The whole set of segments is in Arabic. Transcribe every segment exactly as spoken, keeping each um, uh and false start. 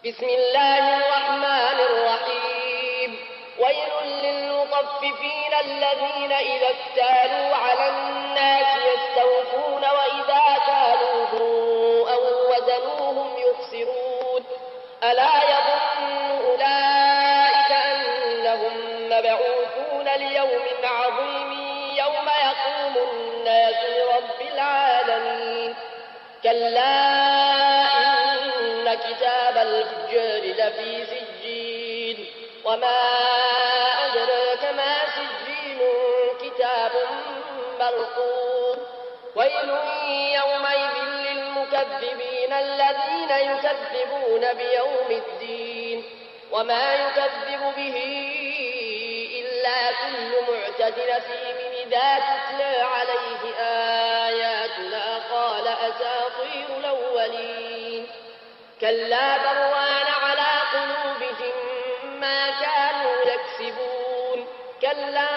بسم الله الرحمن الرحيم ويل للمطففين الذين إذا اكتالوا على الناس يستوفون وإذا كالوهم أو وزنوهم يخسرون ألا يظن أولئك أنهم مبعوثون ليوم عظيم يوم يقوم الناس لرب العالمين كلا إن كتاب الفجار لفي سجين وما أدراك ما سجين كتاب مرقوم ويل يومئذ للمكذبين الذين يكذبون بيوم الدين وما يكذب به إلا كل معتد أثيم إذا تتلى عليه آياتنا قال أساطير الأولين كلا بران على قلوبهم ما كانوا يكسبون كلا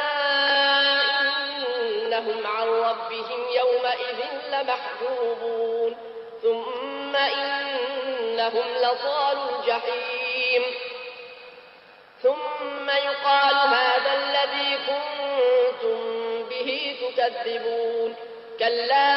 إنهم عن ربهم يومئذ لمحجوبون ثم إنهم لصالوا الجحيم ثم يقال هذا الذي كنتم به تكذبون كلا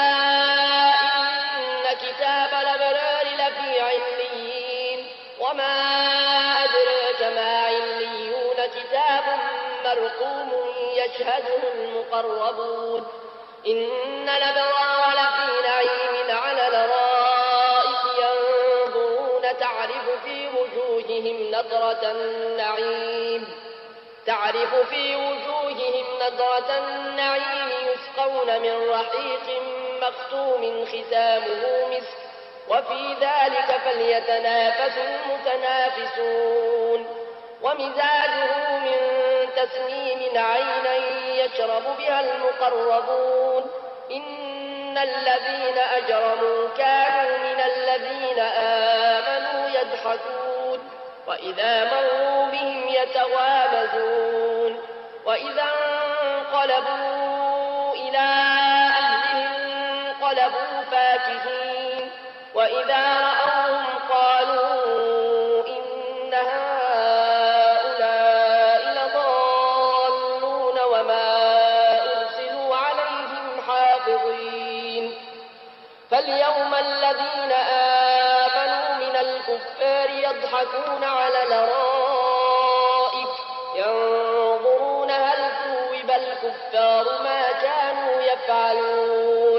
إن كتاب الأبرار لفي عليين وما أدراك ما عليون كتاب مرقوم يشهده المقربون إن الأبرار لفي نعيم على الأرائك ينظرون تعرف في وجوههم نضرة النعيم تعرف في وجوههم نضرة النعيم يسقون من رحيق مختوم ختامه مسك وفي ذلك فليتنافس المتنافسون ومزاجه من تسنيم عينا يشرب بها المقربون إن الذين أجرموا كانوا من الذين آمنوا يضحكون وإذا مروا بهم يتغامزون وإذا انقلبوا إلى أهلهم انقلبوا فاكهين وإذا رأوهم قالوا إن هؤلاء لضالون وما أرسلوا عليهم حافظين فاليوم الذين آمنوا من الكفار يضحكون على الأرائك ينظرون هل ثوب الكفار ما كانوا يفعلون